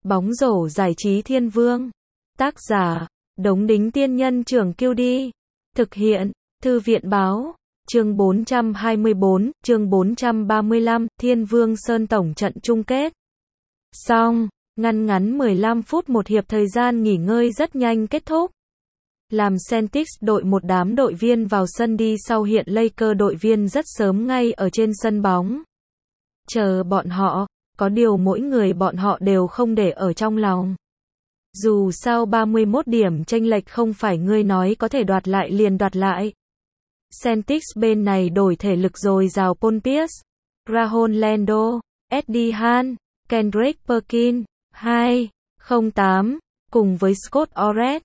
Bóng rổ giải trí Thiên Vương. Tác giả, Đống Đính Tiên Nhân Trưởng Kiêu Đi. Thực hiện, Thư viện Báo. Chương 424, chương 435, Thiên Vương Sơn tổng trận chung kết. Xong, ngắn 15 phút một hiệp thời gian nghỉ ngơi rất nhanh kết thúc. Làm Celtics đội một đám đội viên vào sân đi sau hiện Lakers đội viên rất sớm ngay ở trên sân bóng. Chờ bọn họ, có điều mỗi người bọn họ đều không để ở trong lòng. Dù sao 31 điểm chênh lệch không phải ngươi nói có thể đoạt lại liền đoạt lại. Celtics bên này đổi thể lực dồi dào Paul Pierce, Rajon Rondo, Eddie Hahn, Kendrick Perkins, 2-08, cùng với Scott Orred,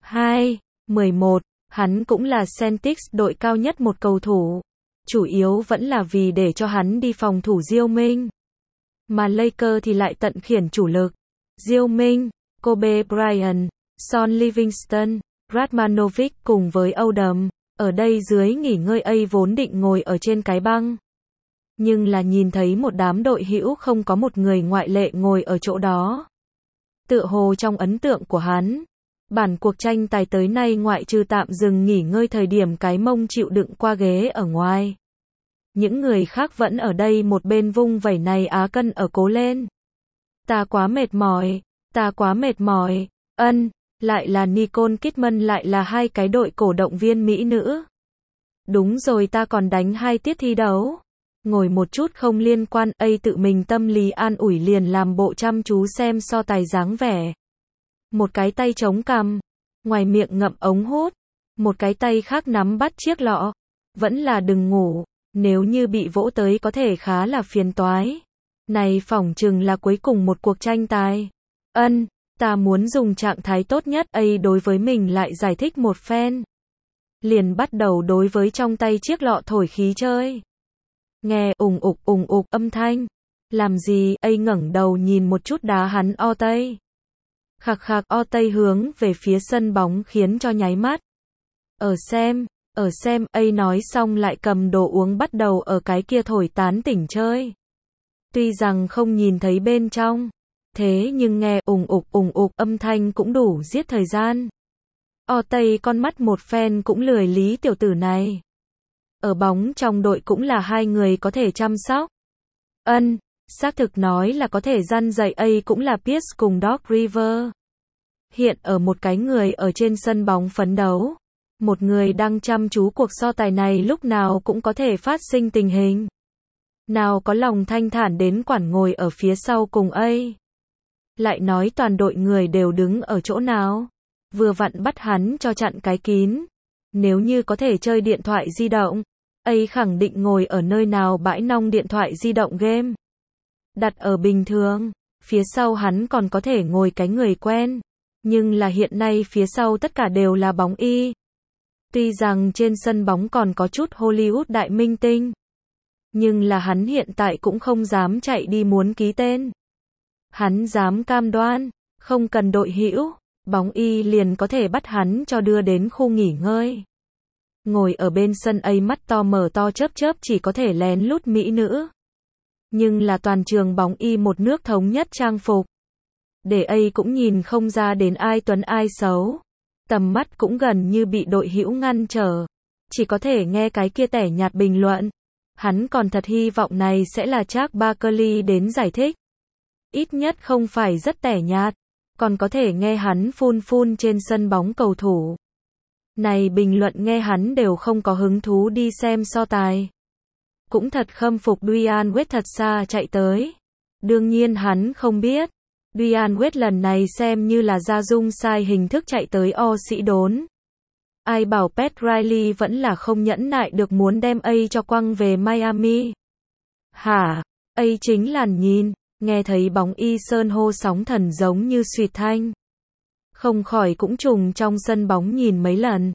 2-11, hắn cũng là Celtics đội cao nhất một cầu thủ. Chủ yếu vẫn là vì để cho hắn đi phòng thủ Diêu Minh. Mà Lakers thì lại tận khiển chủ lực. Diêu Minh, Kobe Bryant, Sean Livingston, Radmanovic cùng với Odom. Ở đây dưới nghỉ ngơi ấy vốn định ngồi ở trên cái băng. Nhưng là nhìn thấy một đám đội hữu không có một người ngoại lệ ngồi ở chỗ đó. Tựa hồ trong ấn tượng của hắn, bản cuộc tranh tài tới nay ngoại trừ tạm dừng nghỉ ngơi thời điểm cái mông chịu đựng qua ghế ở ngoài. Những người khác vẫn ở đây một bên vung vẩy này Á Cân ở cố lên. Ta quá mệt mỏi, lại là Nicole Kidman lại là hai cái đội cổ động viên Mỹ nữ. Đúng rồi ta còn đánh 2 tiết thi đấu. Ngồi một chút không liên quan, tự mình tâm lý an ủi liền làm bộ chăm chú xem so tài dáng vẻ. Một cái tay chống cằm, ngoài miệng ngậm ống hút, một cái tay khác nắm bắt chiếc lọ. Vẫn là đừng ngủ, nếu như bị vỗ tới có thể khá là phiền toái. Này phỏng chừng là cuối cùng một cuộc tranh tài. Ta muốn dùng trạng thái tốt nhất đối với mình lại giải thích một phen. Liền bắt đầu đối với trong tay chiếc lọ thổi khí chơi. Nghe ùng ục âm thanh. Làm gì? Ngẩng đầu nhìn một chút đá hắn o tây. Khạc o tây hướng về phía sân bóng khiến cho nháy mắt. Ở xem, nói xong lại cầm đồ uống bắt đầu ở cái kia thổi tán tỉnh chơi. Tuy rằng không nhìn thấy bên trong, thế nhưng nghe ùng ục âm thanh cũng đủ giết thời gian. O tây con mắt một phen cũng lười lý tiểu tử này. Ở bóng trong đội cũng là hai người có thể chăm sóc. Xác thực nói là có thể răn dạy cũng là Pierce cùng Doc Rivers. Hiện ở một cái người ở trên sân bóng phấn đấu. Một người đang chăm chú cuộc so tài này lúc nào cũng có thể phát sinh tình hình. Nào có lòng thanh thản đến quản ngồi ở phía sau cùng lại nói toàn đội người đều đứng ở chỗ nào. Vừa vặn bắt hắn cho chặn cái kín. Nếu như có thể chơi điện thoại di động, khẳng định ngồi ở nơi nào bãi nong điện thoại di động game. Đặt ở bình thường, phía sau hắn còn có thể ngồi cái người quen. Nhưng là hiện nay phía sau tất cả đều là bóng y. Tuy rằng trên sân bóng còn có chút Hollywood đại minh tinh. Nhưng là hắn hiện tại cũng không dám chạy đi muốn ký tên. Hắn dám cam đoan, không cần đội hữu, bóng y liền có thể bắt hắn cho đưa đến khu nghỉ ngơi. Ngồi ở bên sân mắt to mở to chớp chỉ có thể lén lút mỹ nữ. Nhưng là toàn trường bóng y một nước thống nhất trang phục. Để cũng nhìn không ra đến ai tuấn ai xấu. Tầm mắt cũng gần như bị đội hữu ngăn trở. Chỉ có thể nghe cái kia tẻ nhạt bình luận. Hắn còn thật hy vọng này sẽ là Charles Barkley đến giải thích. Ít nhất không phải rất tẻ nhạt. Còn có thể nghe hắn phun trên sân bóng cầu thủ. Này bình luận nghe hắn đều không có hứng thú đi xem so tài. Cũng thật khâm phục Dwyane Wade thật xa chạy tới. Đương nhiên hắn không biết. Dwyane Wade lần này xem như là ra dung sai hình thức chạy tới sĩ đốn. Ai bảo Pat Riley vẫn là không nhẫn nại được muốn đem cho quăng về Miami. Hả? Chính là nhìn, nghe thấy bóng y sơn hô sóng thần giống như suýt thanh. Không khỏi cũng trùng trong sân bóng nhìn mấy lần.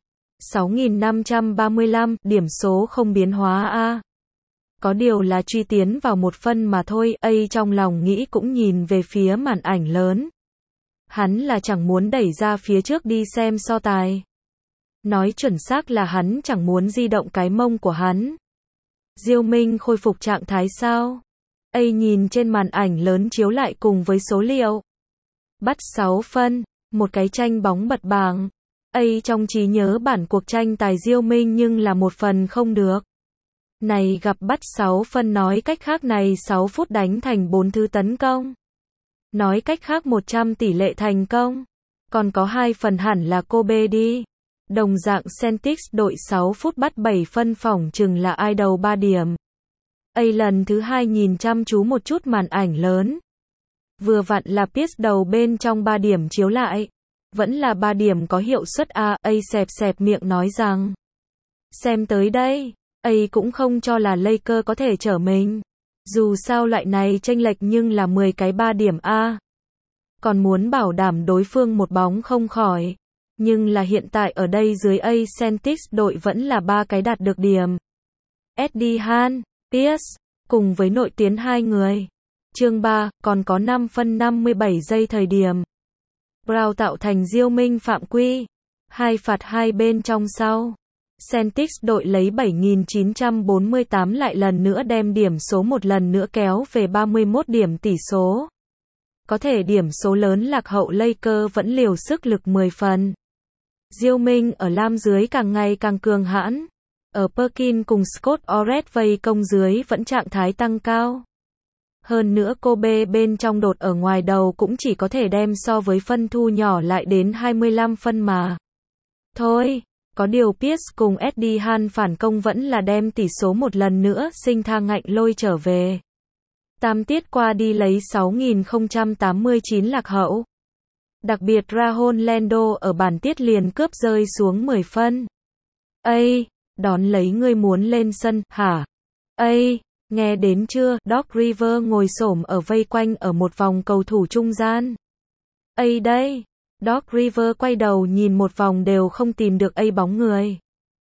6.535, điểm số không biến hóa Có điều là truy tiến vào một phân mà thôi, trong lòng nghĩ cũng nhìn về phía màn ảnh lớn. Hắn là chẳng muốn đẩy ra phía trước đi xem so tài. Nói chuẩn xác là hắn chẳng muốn di động cái mông của hắn. Diêu Minh khôi phục trạng thái sao? Nhìn trên màn ảnh lớn chiếu lại cùng với số liệu. bắt 6 phân, một cái tranh bóng bật bảng. Trong trí nhớ bản cuộc tranh tài Diêu Minh nhưng là 1 phần không được. Này gặp bắt 6 phân nói cách khác này 6 phút đánh thành 4 thứ tấn công. Nói cách khác 100 tỷ lệ thành công. Còn có 2 phần hẳn là Kobe đi. Đồng dạng Celtics đội 6 phút bắt 7 phân phỏng chừng là ai đầu 3 điểm. Lần thứ 2 nhìn chăm chú một chút màn ảnh lớn. Vừa vặn là Pierce đầu bên trong 3 điểm chiếu lại. Vẫn là 3 điểm có hiệu suất xẹp xẹp miệng nói rằng. Xem tới đây, cũng không cho là Lakers có thể trở mình. Dù sao loại này chênh lệch nhưng là 10 cái 3 điểm còn muốn bảo đảm đối phương một bóng không khỏi. Nhưng là hiện tại ở đây dưới Celtics đội vẫn là 3 cái đạt được điểm. Eddie Han, Pierce, cùng với nội tiến 2 người. Chương 3, còn có 5 phân 57 giây thời điểm. Brown tạo thành Diêu Minh phạm quy. 2 phạt 2 bên trong sau. Celtics đội lấy 7.948 lại lần nữa đem điểm số một lần nữa kéo về 31 điểm tỷ số. Có thể điểm số lớn lạc hậu Lakers vẫn liều sức lực 10 phần. Diêu Minh ở lam dưới càng ngày càng cường hãn. Ở Perkins cùng Scott Orred vây công dưới vẫn trạng thái tăng cao. Hơn nữa Kobe bên trong đột ở ngoài đầu cũng chỉ có thể đem so với phân thu nhỏ lại đến 25 phân mà. Thôi, có điều Pierce cùng Eddie Han phản công vẫn là đem tỷ số một lần nữa sinh tha ngạnh lôi trở về. Tam tiết qua đi lấy 6.089 lạc hậu. Đặc biệt Rajon Rondo ở bản tiết liền cướp rơi xuống 10 phân. Đón lấy ngươi muốn lên sân, hả? Nghe đến chưa? Doc Rivers ngồi xổm ở vây quanh ở một vòng cầu thủ trung gian. Đây. Doc Rivers quay đầu nhìn một vòng đều không tìm được bóng người.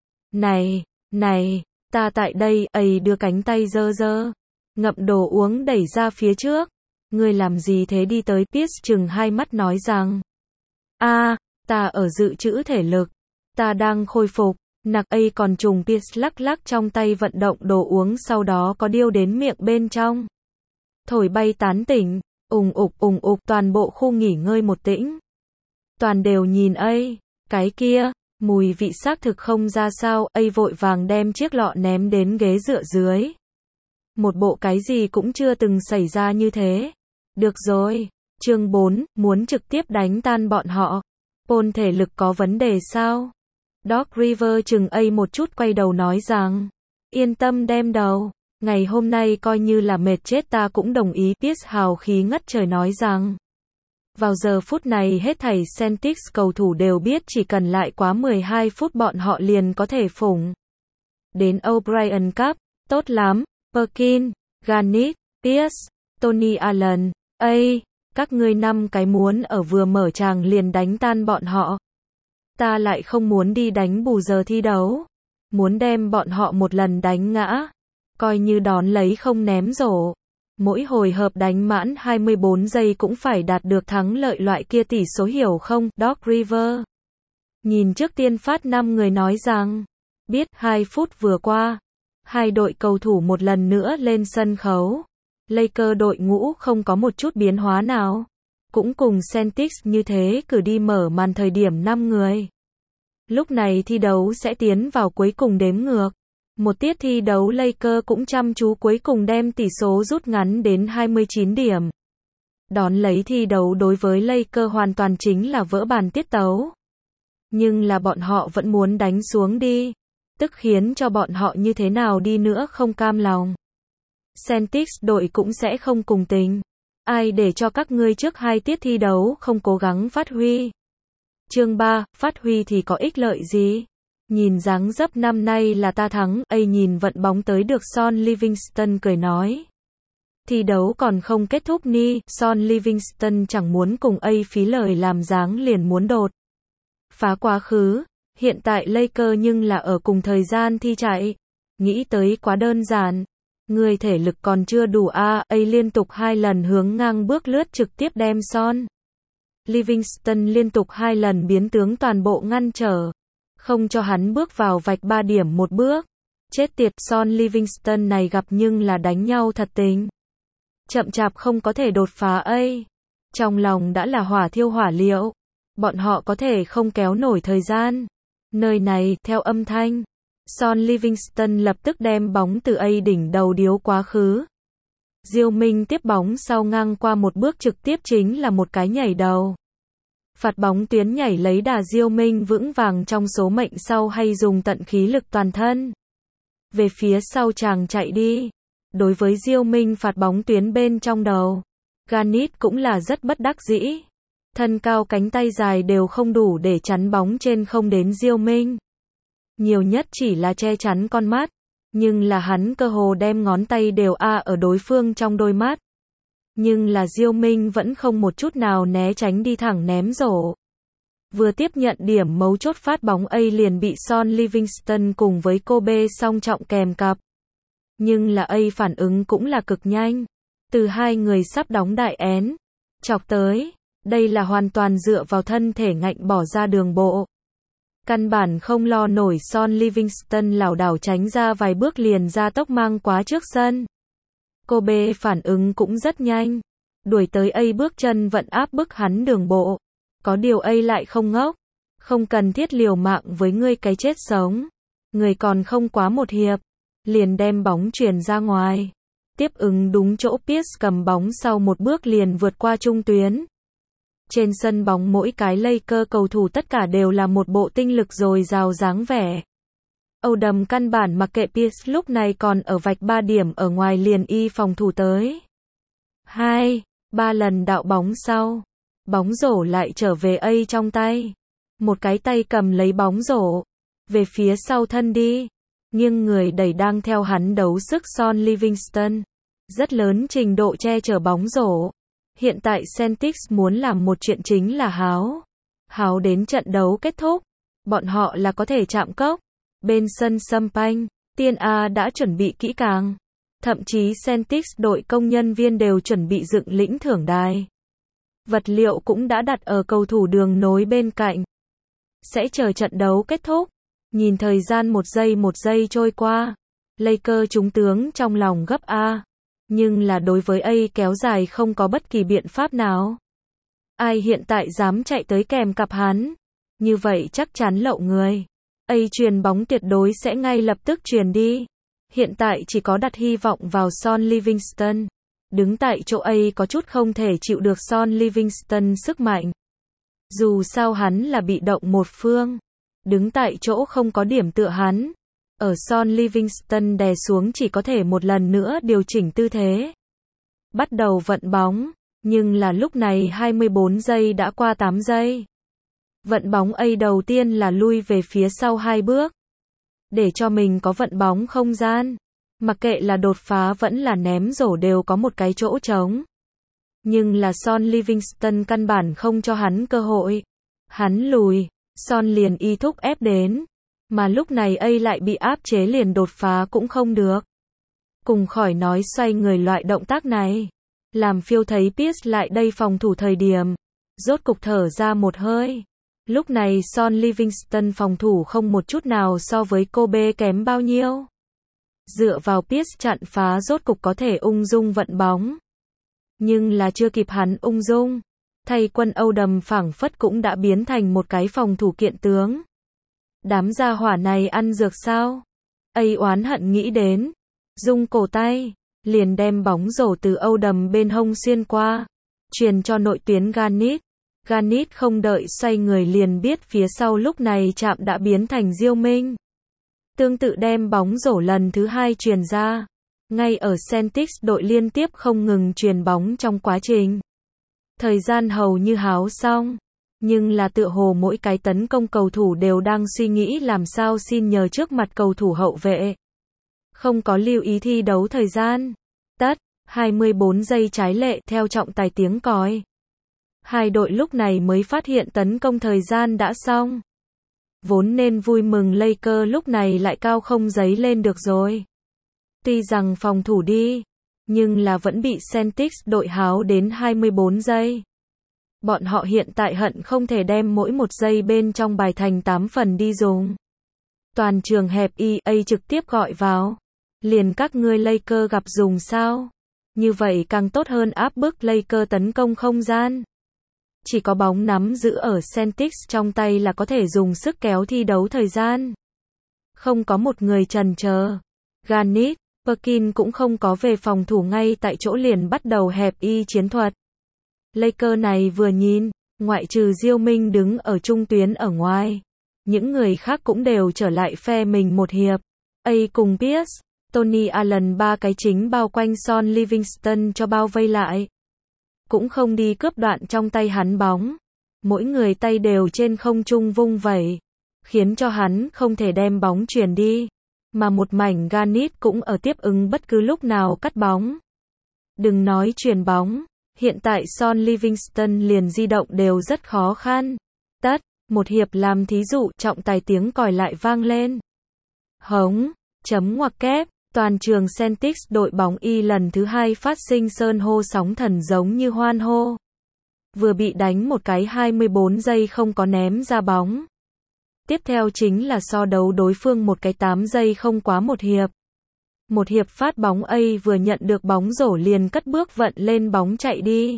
Này, ta tại đây, đưa cánh tay giơ giơ. Ngậm đồ uống đẩy ra phía trước. Ngươi làm gì thế đi tới Pierce chừng hai mắt nói rằng. Ta ở dự trữ thể lực. Ta đang khôi phục. Nặc còn trùng Pierce lắc lắc trong tay vận động đồ uống sau đó có điêu đến miệng bên trong. Thổi bay tán tỉnh. Ùng ục toàn bộ khu nghỉ ngơi một tĩnh. Toàn đều nhìn cái kia, mùi vị xác thực không ra sao, vội vàng đem chiếc lọ ném đến ghế dựa dưới. Một bộ cái gì cũng chưa từng xảy ra như thế. Được rồi, chương 4, muốn trực tiếp đánh tan bọn họ. Paul thể lực có vấn đề sao? Doc Rivers chừng một chút quay đầu nói rằng, yên tâm đem đầu, ngày hôm nay coi như là mệt chết ta cũng đồng ý. Pierce hào khí ngất trời nói rằng, vào giờ phút này hết thảy Celtics cầu thủ đều biết chỉ cần lại quá 12 phút bọn họ liền có thể phủng. Đến O'Brien Cup, tốt lắm, Perkins, Garnett, Pierce, Tony Allen, các ngươi 5 cái muốn ở vừa mở tràng liền đánh tan bọn họ. Ta lại không muốn đi đánh bù giờ thi đấu. Muốn đem bọn họ một lần đánh ngã. Coi như đón lấy không ném rổ. Mỗi hồi hợp đánh mãn 24 giây cũng phải đạt được thắng lợi loại kia tỷ số hiểu không, Doc Rivers. Nhìn trước tiên phát 5 người nói rằng, biết 2 phút vừa qua. Hai đội cầu thủ một lần nữa lên sân khấu. Lakers đội ngũ không có một chút biến hóa nào. Cũng cùng Celtics như thế cử đi mở màn thời điểm 5 người. Lúc này thi đấu sẽ tiến vào cuối cùng đếm ngược. Một tiết thi đấu Lakers cũng chăm chú cuối cùng đem tỷ số rút ngắn đến 29 điểm. Đón lấy thi đấu đối với Lakers hoàn toàn chính là vỡ bàn tiết tấu. Nhưng là bọn họ vẫn muốn đánh xuống đi. Tức khiến cho bọn họ như thế nào đi nữa không cam lòng. Celtics đội cũng sẽ không cùng tình. Ai để cho các ngươi trước 2 tiết thi đấu không cố gắng phát huy. Chương 3, phát huy thì có ích lợi gì? Nhìn dáng dấp năm nay là ta thắng, nhìn vận bóng tới được Son Livingston cười nói. Thi đấu còn không kết thúc ni, Son Livingston chẳng muốn cùng phí lời làm dáng liền muốn đột phá quá khứ. Hiện tại Lakers nhưng là ở cùng thời gian thi chạy. Nghĩ tới quá đơn giản. Người thể lực còn chưa đủ liên tục 2 lần hướng ngang bước lướt trực tiếp đem Son Livingston liên tục 2 lần biến tướng toàn bộ ngăn trở. Không cho hắn bước vào vạch 3 điểm một bước. Chết tiệt, Son Livingston này gặp nhưng là đánh nhau thật tình. Chậm chạp không có thể đột phá Trong lòng đã là hỏa thiêu hỏa liệu. Bọn họ có thể không kéo nổi thời gian. Nơi này, theo âm thanh, Son Livingston lập tức đem bóng từ A đỉnh đầu điếu quá khứ. Diêu Minh tiếp bóng sau ngang qua một bước trực tiếp chính là một cái nhảy đầu. Phạt bóng tuyến nhảy lấy đà Diêu Minh vững vàng trong số mệnh sau hay dùng tận khí lực toàn thân. Về phía sau chàng chạy đi. Đối với Diêu Minh phạt bóng tuyến bên trong đầu, Ganit cũng là rất bất đắc dĩ. Thân cao cánh tay dài đều không đủ để chắn bóng trên không đến Diêu Minh. Nhiều nhất chỉ là che chắn con mắt. Nhưng là hắn cơ hồ đem ngón tay đều ở đối phương trong đôi mắt. Nhưng là Diêu Minh vẫn không một chút nào né tránh đi thẳng ném rổ. Vừa tiếp nhận điểm mấu chốt phát bóng A liền bị Son Livingston cùng với Kobe song trọng kèm cặp. Nhưng là A phản ứng cũng là cực nhanh. Từ hai người sắp đóng đại én, chọc tới. Đây là hoàn toàn dựa vào thân thể ngạnh bỏ ra đường bộ. Căn bản không lo nổi Son Livingston lảo đảo tránh ra vài bước liền ra tốc mang quá trước sân. Kobe phản ứng cũng rất nhanh. Đuổi tới A bước chân vận áp bức hắn đường bộ. Có điều A lại không ngốc. Không cần thiết liều mạng với ngươi cái chết sống. Người còn không quá một hiệp. Liền đem bóng truyền ra ngoài. Tiếp ứng đúng chỗ Pierce cầm bóng sau một bước liền vượt qua trung tuyến. Trên sân bóng mỗi cái Lakers cầu thủ tất cả đều là một bộ tinh lực dồi dào dáng vẻ. Odom căn bản mặc kệ Pierce lúc này còn ở vạch 3 điểm ở ngoài liền y phòng thủ tới. 2-3 lần đạo bóng sau. Bóng rổ lại trở về A trong tay. Một cái tay cầm lấy bóng rổ. Về phía sau thân đi. Nghiêng người đẩy đang theo hắn đấu sức Son Livingston. Rất lớn trình độ che chở bóng rổ. Hiện tại Celtics muốn làm một chuyện chính là háo. Háo đến trận đấu kết thúc. Bọn họ là có thể chạm cốc. Bên sân Champagne, Tiên A đã chuẩn bị kỹ càng. Thậm chí Celtics đội công nhân viên đều chuẩn bị dựng lĩnh thưởng đài. Vật liệu cũng đã đặt ở cầu thủ đường nối bên cạnh. Sẽ chờ trận đấu kết thúc. Nhìn thời gian một giây trôi qua. Lakers trúng tướng trong lòng gấp A. Nhưng là đối với A kéo dài không có bất kỳ biện pháp nào. Ai hiện tại dám chạy tới kèm cặp hắn. Như vậy chắc chắn lậu người. A truyền bóng tuyệt đối sẽ ngay lập tức truyền đi. Hiện tại chỉ có đặt hy vọng vào Son Livingston. Đứng tại chỗ A có chút không thể chịu được Son Livingston sức mạnh. Dù sao hắn là bị động một phương. Đứng tại chỗ không có điểm tựa hắn. Ở Son Livingston đè xuống chỉ có thể một lần nữa điều chỉnh tư thế. Bắt đầu vận bóng. Nhưng là lúc này 24 giây đã qua 8 giây. Vận bóng A đầu tiên là lui về phía sau 2 bước. Để cho mình có vận bóng không gian. Mặc kệ là đột phá vẫn là ném rổ đều có một cái chỗ trống. Nhưng là Son Livingston căn bản không cho hắn cơ hội. Hắn lùi. Son liền y thúc ép đến. Mà lúc này A lại bị áp chế liền đột phá cũng không được. Cùng khỏi nói xoay người loại động tác này. Làm phiêu thấy Pierce lại đây phòng thủ thời điểm. Rốt cục thở ra một hơi. Lúc này Son Livingston phòng thủ không một chút nào so với Kobe kém bao nhiêu. Dựa vào Pierce chặn phá rốt cục có thể ung dung vận bóng. Nhưng là chưa kịp hắn ung dung. Thay quân Odom phảng phất cũng đã biến thành một cái phòng thủ kiện tướng. Đám gia hỏa này ăn dược sao? A oán hận nghĩ đến. Rung cổ tay. Liền đem bóng rổ từ Odom bên hông xuyên qua. Truyền cho nội tuyến Ganit. Ganit không đợi xoay người liền biết phía sau lúc này chạm đã biến thành Diêu Minh. Tương tự đem bóng rổ lần thứ 2 truyền ra. Ngay ở Celtics đội liên tiếp không ngừng truyền bóng trong quá trình. Thời gian hầu như háo xong. Nhưng là tựa hồ mỗi cái tấn công cầu thủ đều đang suy nghĩ làm sao xin nhờ trước mặt cầu thủ hậu vệ. Không có lưu ý thi đấu thời gian. Tất, 24 giây trái lệ theo trọng tài tiếng còi. Hai đội lúc này mới phát hiện tấn công thời gian đã xong. Vốn nên vui mừng Lakers lúc này lại cao không giấy lên được rồi. Tuy rằng phòng thủ đi, nhưng là vẫn bị Celtics đội háo đến 24 giây. Bọn họ hiện tại hận không thể đem mỗi một giây bên trong bài thành 8 phần đi dùng. Toàn trường hẹp EA trực tiếp gọi vào. Liền các ngươi Lakers gặp dùng sao? Như vậy càng tốt hơn áp bức Lakers tấn công không gian. Chỉ có bóng nắm giữ ở Celtics trong tay là có thể dùng sức kéo thi đấu thời gian. Không có một người chần chờ. Giannis, Perkins cũng không có về phòng thủ ngay tại chỗ liền bắt đầu hẹp y chiến thuật. Lakers này vừa nhìn, ngoại trừ Diêu Minh đứng ở trung tuyến ở ngoài, những người khác cũng đều trở lại phe mình một hiệp. A cùng Pierce, Tony Allen ba cái chính bao quanh Son Livingston cho bao vây lại. Cũng không đi cướp đoạn trong tay hắn bóng. Mỗi người tay đều trên không trung vung vẩy, khiến cho hắn không thể đem bóng chuyền đi. Mà một mảnh Giannis cũng ở tiếp ứng bất cứ lúc nào cắt bóng. Đừng nói chuyền bóng, hiện tại Son Livingston liền di động đều rất khó khăn. Một hiệp làm thí dụ, trọng tài tiếng còi lại vang lên. Hống, chấm ngoặc kép, toàn trường Celtics đội bóng Y lần thứ 2 phát sinh sơn hô sóng thần giống như hoan hô. Vừa bị đánh một cái 24 giây không có ném ra bóng. Tiếp theo chính là so đấu đối phương một cái 8 giây không quá một hiệp. Một hiệp phát bóng A vừa nhận được bóng rổ liền cất bước vận lên bóng chạy đi.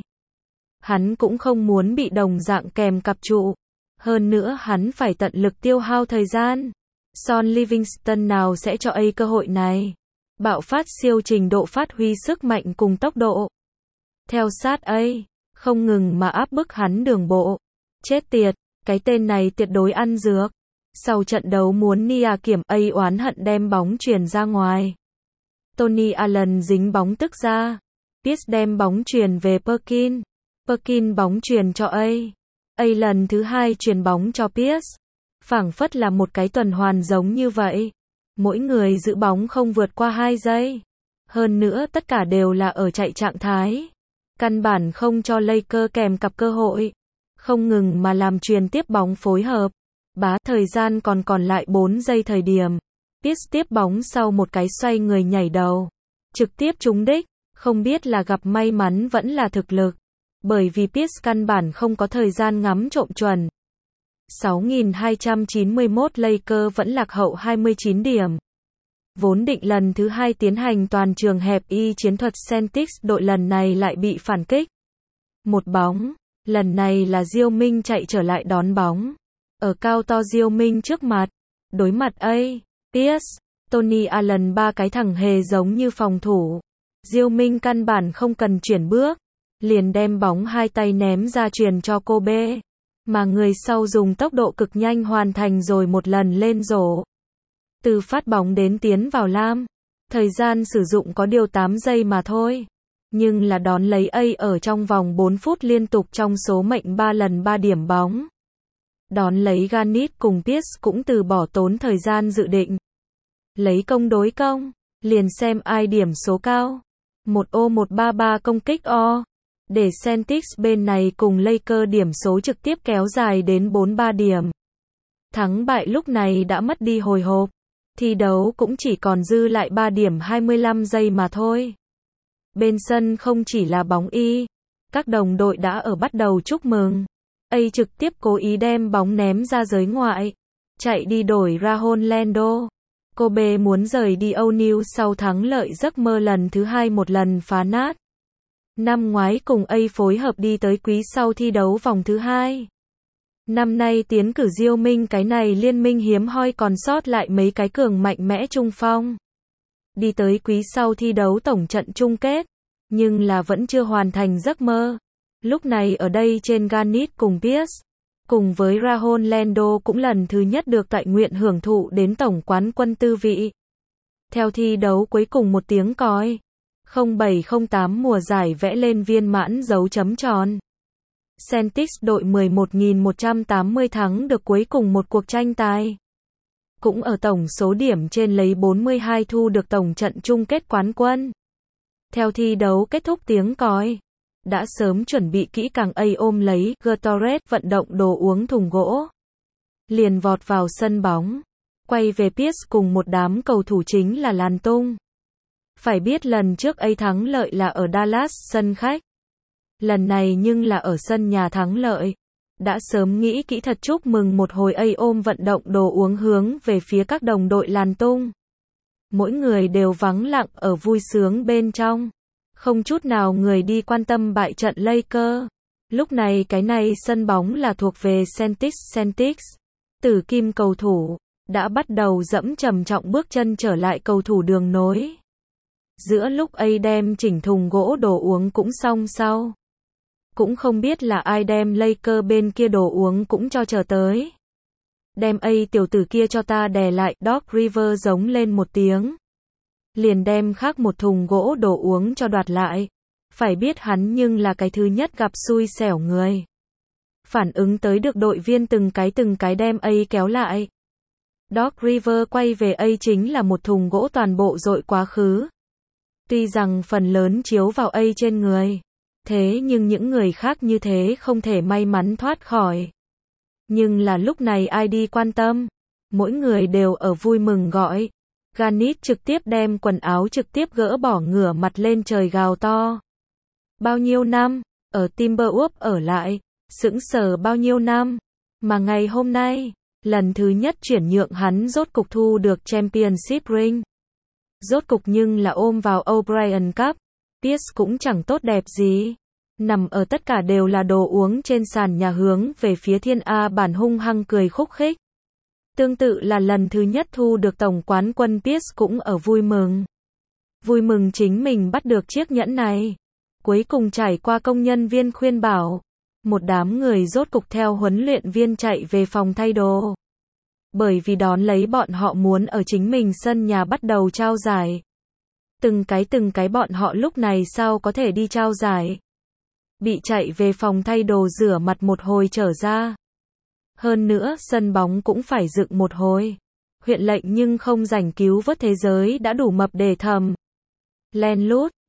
Hắn cũng không muốn bị đồng dạng kèm cặp trụ. Hơn nữa hắn phải tận lực tiêu hao thời gian. Son Livingston nào sẽ cho A cơ hội này. Bạo phát siêu trình độ phát huy sức mạnh cùng tốc độ. Theo sát A, không ngừng mà áp bức hắn đường bộ. Chết tiệt, cái tên này tuyệt đối ăn dược. Sau trận đấu muốn Nia kiểm, A oán hận đem bóng chuyền ra ngoài. Tony Allen dính bóng tức ra. Pierce đem bóng chuyền về Perkins. Perkins bóng chuyền cho A. A lần thứ 2 chuyền bóng cho Pierce. Phảng phất là một cái tuần hoàn giống như vậy. Mỗi người giữ bóng không vượt qua 2 giây. Hơn nữa tất cả đều là ở chạy trạng thái. Căn bản không cho Lakers kèm cặp cơ hội. Không ngừng mà làm chuyền tiếp bóng phối hợp. Thời gian còn lại 4 giây thời điểm. Pierce tiếp bóng sau một cái xoay người nhảy đầu. Trực tiếp trúng đích. Không biết là gặp may mắn vẫn là thực lực. Bởi vì Pierce căn bản không có thời gian ngắm trộm chuẩn. 6.291 Lakers vẫn lạc hậu 29 điểm. Vốn định lần thứ 2 tiến hành toàn trường hẹp y chiến thuật, Celtics đội lần này lại bị phản kích. Một bóng, lần này là Diêu Minh chạy trở lại đón bóng. Ở cao to Diêu Minh trước mặt, đối mặt A, Pierce, Tony Allen ba cái thằng hề giống như phòng thủ. Diêu Minh căn bản không cần chuyển bước, liền đem bóng hai tay ném ra chuyền cho Kobe. Mà người sau dùng tốc độ cực nhanh hoàn thành rồi một lần lên rổ. Từ phát bóng đến tiến vào lam, thời gian sử dụng có điều 8 giây mà thôi. Nhưng là đón lấy A ở trong vòng 4 phút liên tục trong số mệnh 3 lần 3 điểm bóng. Đón lấy Giannis cùng Pierce cũng từ bỏ tốn thời gian dự định. Lấy công đối công, liền xem ai điểm số cao. 1-1-3-3 công kích O. Để Celtics bên này cùng Lakers điểm số trực tiếp kéo dài đến 4-3 điểm. Thắng bại lúc này đã mất đi hồi hộp. Thi đấu cũng chỉ còn dư lại 3 điểm 25 giây mà thôi. Bên sân không chỉ là bóng Y, các đồng đội đã ở bắt đầu chúc mừng. A trực tiếp cố ý đem bóng ném ra giới ngoại. Chạy đi đổi ra Orlando. Kobe muốn rời đi O'Neal sau thắng lợi giấc mơ lần thứ 2 một lần phá nát. Năm ngoái cùng A phối hợp đi tới quý sau thi đấu vòng thứ 2. Năm nay tiến cử Diêu Minh, cái này liên minh hiếm hoi còn sót lại mấy cái cường mạnh mẽ trung phong. Đi tới quý sau thi đấu tổng trận chung kết, nhưng là vẫn chưa hoàn thành giấc mơ. Lúc này ở đây trên Giannis cùng Pierce, cùng với Rajon Rondo cũng lần thứ nhất được tại nguyện hưởng thụ đến tổng quán quân tư vị. Theo thi đấu cuối cùng một tiếng còi 07-08 mùa giải vẽ lên viên mãn dấu chấm tròn. Celtics đội 11.180 thắng được cuối cùng một cuộc tranh tài. Cũng ở tổng số điểm trên lấy 42 thu được tổng trận chung kết quán quân. Theo thi đấu kết thúc tiếng còi, đã sớm chuẩn bị kỹ càng A ôm lấy Gatorade vận động đồ uống thùng gỗ. Liền vọt vào sân bóng. Quay về Pierce cùng một đám cầu thủ chính là làn tung. Phải biết lần trước A thắng lợi là ở Dallas sân khách. Lần này nhưng là ở sân nhà thắng lợi. Đã sớm nghĩ kỹ thật chúc mừng một hồi. A ôm vận động đồ uống hướng về phía các đồng đội làn tung. Mỗi người đều vắng lặng ở vui sướng bên trong. Không chút nào người đi quan tâm bại trận Lakers. Lúc này cái này sân bóng là thuộc về Celtics. Tử kim cầu thủ đã bắt đầu dẫm trầm trọng bước chân trở lại cầu thủ đường nối. Giữa lúc A đem chỉnh thùng gỗ đồ uống cũng xong sau. Cũng không biết là ai đem Lakers bên kia đồ uống cũng cho chờ tới. Đem A tiểu tử kia cho ta đè lại, Doc Rivers giống lên một tiếng. Liền đem khác một thùng gỗ đồ uống cho đoạt lại. Phải biết hắn nhưng là cái thứ nhất gặp xui xẻo người. Phản ứng tới được đội viên từng cái đem A kéo lại. Doc Rivers quay về A chính là một thùng gỗ toàn bộ dội quá khứ. Tuy rằng phần lớn chiếu vào A trên người. Thế nhưng những người khác như thế không thể may mắn thoát khỏi. Nhưng là lúc này ai đi quan tâm. Mỗi người đều ở vui mừng gọi. Garnett trực tiếp đem quần áo trực tiếp gỡ bỏ ngửa mặt lên trời gào to. Bao nhiêu năm, ở Timberwolves ở lại, sững sờ bao nhiêu năm, mà ngày hôm nay, lần thứ nhất chuyển nhượng hắn rốt cục thu được Championship ring. Rốt cục nhưng là ôm vào O'Brien Cup, Pierce cũng chẳng tốt đẹp gì. Nằm ở tất cả đều là đồ uống trên sàn nhà hướng về phía Thiên A bản hung hăng cười khúc khích. Tương tự là lần thứ nhất thu được tổng quán quân Pierce cũng ở vui mừng. Vui mừng chính mình bắt được chiếc nhẫn này. Cuối cùng trải qua công nhân viên khuyên bảo. Một đám người rốt cục theo huấn luyện viên chạy về phòng thay đồ. Bởi vì đón lấy bọn họ muốn ở chính mình sân nhà bắt đầu trao giải. Từng cái bọn họ lúc này sao có thể đi trao giải. Bị chạy về phòng thay đồ rửa mặt một hồi trở ra. Hơn nữa sân bóng cũng phải dựng một hồi. Huyện lệnh nhưng không rảnh cứu vớt thế giới đã đủ mập để thầm. Len lút.